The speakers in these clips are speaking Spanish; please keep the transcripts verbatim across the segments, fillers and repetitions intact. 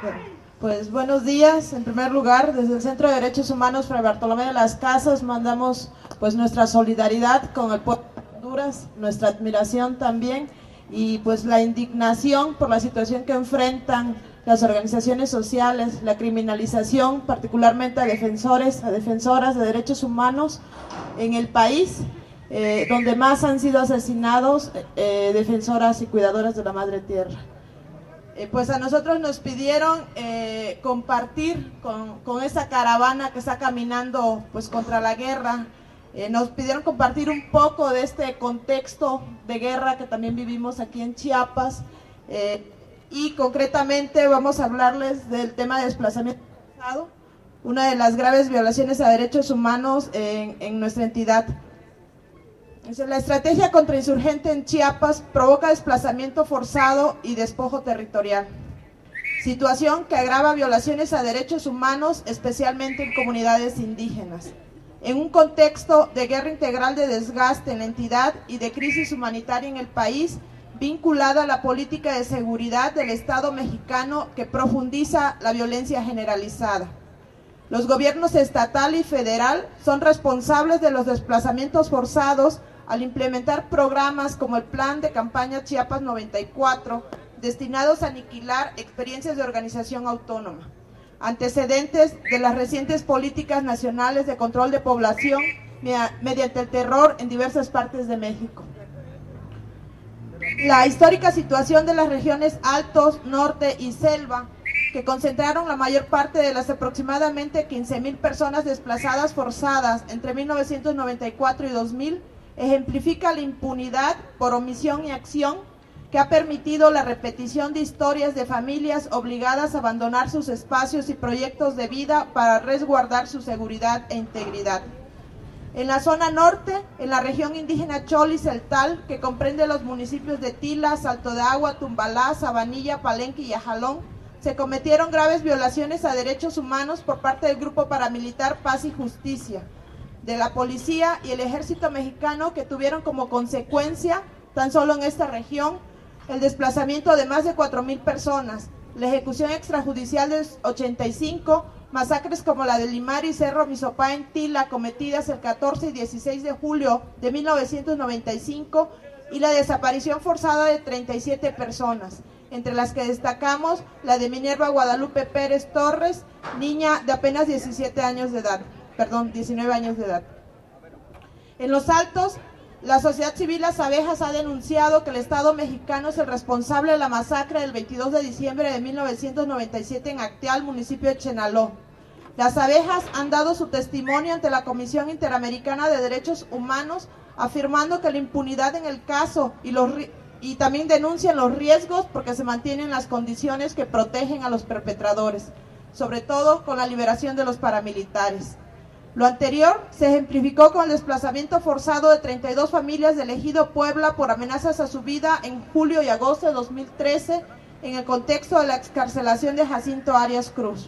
Pues buenos días. En primer lugar, desde el Centro de Derechos Humanos Fray Bartolomé de las Casas mandamos pues nuestra solidaridad con el pueblo de Honduras, nuestra admiración también y pues la indignación por la situación que enfrentan las organizaciones sociales, la criminalización particularmente a defensores, a defensoras de derechos humanos en el país, eh, donde más han sido asesinados eh, defensoras y cuidadoras de la Madre Tierra. Eh, pues a nosotros nos pidieron eh, compartir con, con esa caravana que está caminando pues contra la guerra, eh, nos pidieron compartir un poco de este contexto de guerra que también vivimos aquí en Chiapas, eh, y concretamente vamos a hablarles del tema de desplazamiento forzado, una de las graves violaciones a derechos humanos en, en nuestra entidad. La estrategia contrainsurgente en Chiapas provoca desplazamiento forzado y despojo territorial, situación que agrava violaciones a derechos humanos, especialmente en comunidades indígenas. En un contexto de guerra integral de desgaste en la entidad y de crisis humanitaria en el país, vinculada a la política de seguridad del Estado mexicano que profundiza la violencia generalizada. Los gobiernos estatal y federal son responsables de los desplazamientos forzados al implementar programas como el Plan de Campaña Chiapas noventa y cuatro, destinados a aniquilar experiencias de organización autónoma, antecedentes de las recientes políticas nacionales de control de población mediante el terror en diversas partes de México. La histórica situación de las regiones Altos, Norte y Selva, que concentraron la mayor parte de las aproximadamente quince mil personas desplazadas forzadas entre mil novecientos noventa y cuatro y dos mil, ejemplifica la impunidad por omisión y acción que ha permitido la repetición de historias de familias obligadas a abandonar sus espacios y proyectos de vida para resguardar su seguridad e integridad. En la zona norte, en la región indígena Choli-Celtal, que comprende los municipios de Tila, Salto de Agua, Tumbalá, Sabanilla, Palenque y Ajalón, se cometieron graves violaciones a derechos humanos por parte del grupo paramilitar Paz y Justicia, de la policía y el ejército mexicano, que tuvieron como consecuencia, tan solo en esta región, el desplazamiento de más de cuatro mil personas, la ejecución extrajudicial de ochenta y cinco, masacres como la de Limar y Cerro Misopá en Tila, cometidas el catorce y dieciséis de julio de mil novecientos noventa y cinco, y la desaparición forzada de treinta y siete personas, entre las que destacamos la de Minerva Guadalupe Pérez Torres, niña de apenas diecisiete años de edad, perdón, diecinueve años de edad. En Los Altos, la sociedad civil Las Abejas ha denunciado que el Estado mexicano es el responsable de la masacre del veintidós de diciembre de mil novecientos noventa y siete en Acteal, municipio de Chenaló. Las Abejas han dado su testimonio ante la Comisión Interamericana de Derechos Humanos, afirmando que la impunidad en el caso y, los, y también denuncian los riesgos porque se mantienen las condiciones que protegen a los perpetradores, sobre todo con la liberación de los paramilitares. Lo anterior se ejemplificó con el desplazamiento forzado de treinta y dos familias del ejido Puebla por amenazas a su vida en julio y agosto de dos mil trece, en el contexto de la excarcelación de Jacinto Arias Cruz.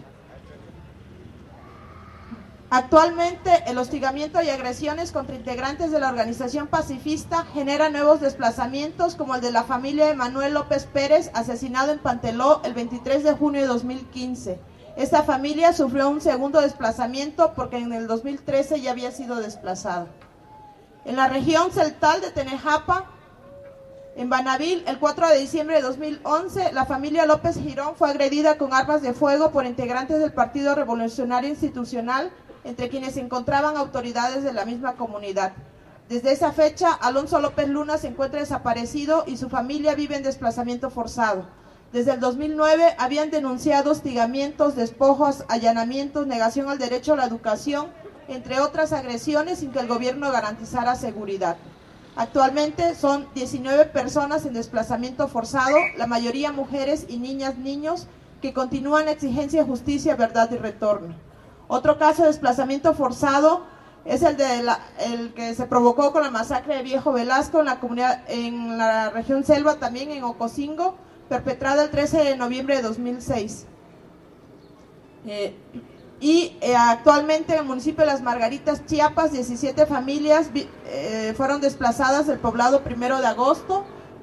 Actualmente, el hostigamiento y agresiones contra integrantes de la organización pacifista genera nuevos desplazamientos, como el de la familia de Manuel López Pérez, asesinado en Panteló el veintitrés de junio de dos mil quince. Esta familia sufrió un segundo desplazamiento porque en el dos mil trece ya había sido desplazada. En la región Celtal de Tenejapa, en Banavil, el cuatro de diciembre de dos mil once, la familia López Girón fue agredida con armas de fuego por integrantes del Partido Revolucionario Institucional, entre quienes se encontraban autoridades de la misma comunidad. Desde esa fecha, Alonso López Luna se encuentra desaparecido y su familia vive en desplazamiento forzado. Desde el dos mil nueve habían denunciado hostigamientos, despojos, allanamientos, negación al derecho a la educación, entre otras agresiones, sin que el gobierno garantizara seguridad. Actualmente son diecinueve personas en desplazamiento forzado, la mayoría mujeres y niñas, niños, que continúan la exigencia de justicia, verdad y retorno. Otro caso de desplazamiento forzado es el, de la, el que se provocó con la masacre de Viejo Velasco en la, comunidad, en la región Selva, también en Ocosingo, perpetrada el trece de noviembre de dos mil seis. Eh, y eh, actualmente en el municipio de Las Margaritas, Chiapas, diecisiete familias eh, fueron desplazadas del poblado primero de agosto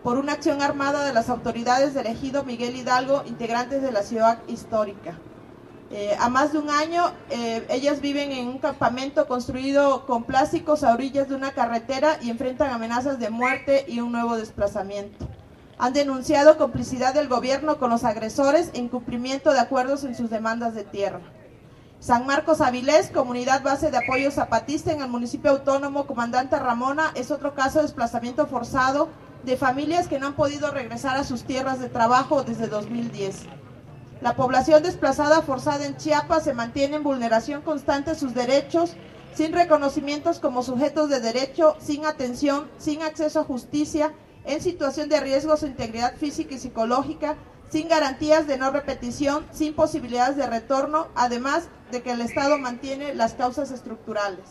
por una acción armada de las autoridades del ejido Miguel Hidalgo, integrantes de la ciudad histórica. Eh, a más de un año, eh, ellas viven en un campamento construido con plásticos a orillas de una carretera y enfrentan amenazas de muerte y un nuevo desplazamiento. Han denunciado complicidad del gobierno con los agresores e incumplimiento de acuerdos en sus demandas de tierra. San Marcos Avilés, comunidad base de apoyo zapatista en el municipio autónomo Comandante Ramona, es otro caso de desplazamiento forzado de familias que no han podido regresar a sus tierras de trabajo desde dos mil diez. La población desplazada forzada en Chiapas se mantiene en vulneración constante de sus derechos, sin reconocimientos como sujetos de derecho, sin atención, sin acceso a justicia, en situación de riesgo a su integridad física y psicológica, sin garantías de no repetición, sin posibilidades de retorno, además de que el Estado mantiene las causas estructurales.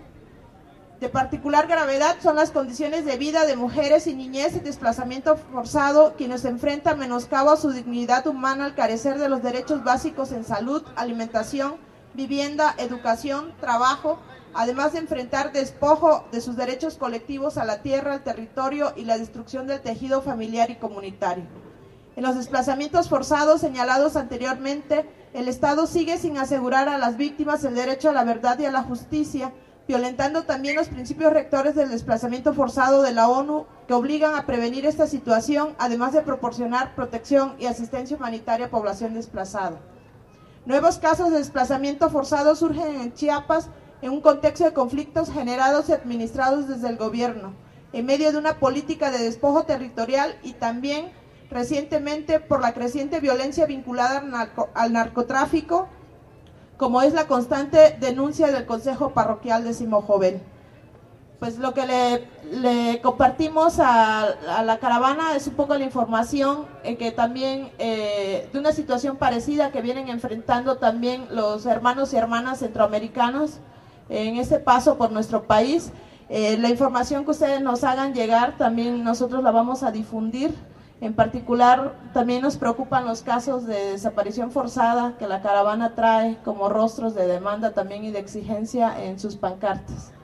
De particular gravedad son las condiciones de vida de mujeres y niñez en desplazamiento forzado, quienes enfrentan menoscabo a su dignidad humana al carecer de los derechos básicos en salud, alimentación, vivienda, educación, trabajo, además de enfrentar despojo de sus derechos colectivos a la tierra, al territorio y la destrucción del tejido familiar y comunitario. En los desplazamientos forzados señalados anteriormente, el Estado sigue sin asegurar a las víctimas el derecho a la verdad y a la justicia, violentando también los principios rectores del desplazamiento forzado de la ONU, que obligan a prevenir esta situación, además de proporcionar protección y asistencia humanitaria a población desplazada. Nuevos casos de desplazamiento forzado surgen en Chiapas en un contexto de conflictos generados y administrados desde el gobierno, en medio de una política de despojo territorial y también recientemente por la creciente violencia vinculada al, narco, al narcotráfico, como es la constante denuncia del Consejo Parroquial de Simojovel. Pues lo que le, le compartimos a, a la caravana es un poco la información eh, que también eh, de una situación parecida que vienen enfrentando también los hermanos y hermanas centroamericanos en este paso por nuestro país. Eh, la información que ustedes nos hagan llegar también nosotros la vamos a difundir. En particular, también nos preocupan los casos de desaparición forzada que la caravana trae como rostros de demanda también y de exigencia en sus pancartas.